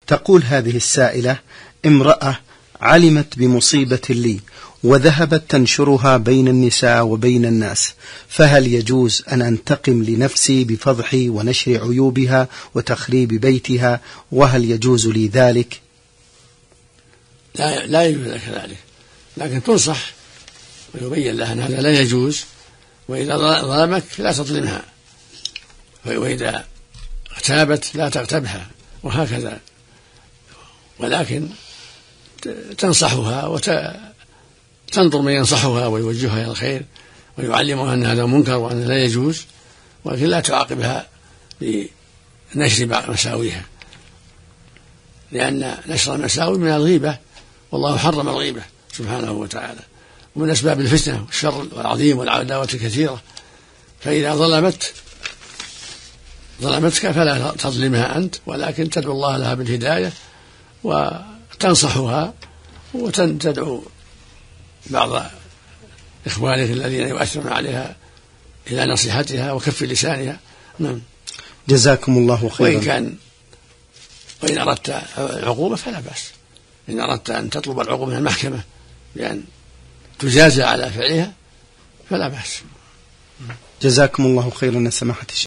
تقول هذه السائلة: امرأة علمت بمصيبة لي وذهبت تنشرها بين النساء وبين الناس، فهل يجوز أن أنتقم لنفسي بفضحي ونشر عيوبها وتخريب بيتها، وهل يجوز لي ذلك؟ لا يجوز لك ذلك، لكن تنصح ويبين لها أن هذا لا يجوز، وإذا ظلمك لا تظلمها، وإذا اغتابت لا تغتبها، وهكذا. ولكن تنصحها وتنظر من ينصحها ويوجهها إلى الخير ويعلمها أن هذا منكر وأن لا يجوز، ولكن لا تعاقبها بنشر مساويها، لأن نشر المساوي من الغيبة، والله حرم الغيبة سبحانه وتعالى، ومن أسباب الفتنة والشر العظيم والعداوة الكثيرة. فإذا ظلمتك فلا تظلمها أنت، ولكن تدعو الله لها بالهداية وتنصحها، وتدعو بعض إخوانك الذين يؤثرون عليها إلى نصيحتها وكف لسانها. نعم. جزاكم الله خيرا. وإن أردت العقوبة فلا بأس، إن أردت أن تطلب العقوبة من المحكمة بأن تجازى على فعلها فلا بأس. جزاكم الله خيرا سماحة الشيخ.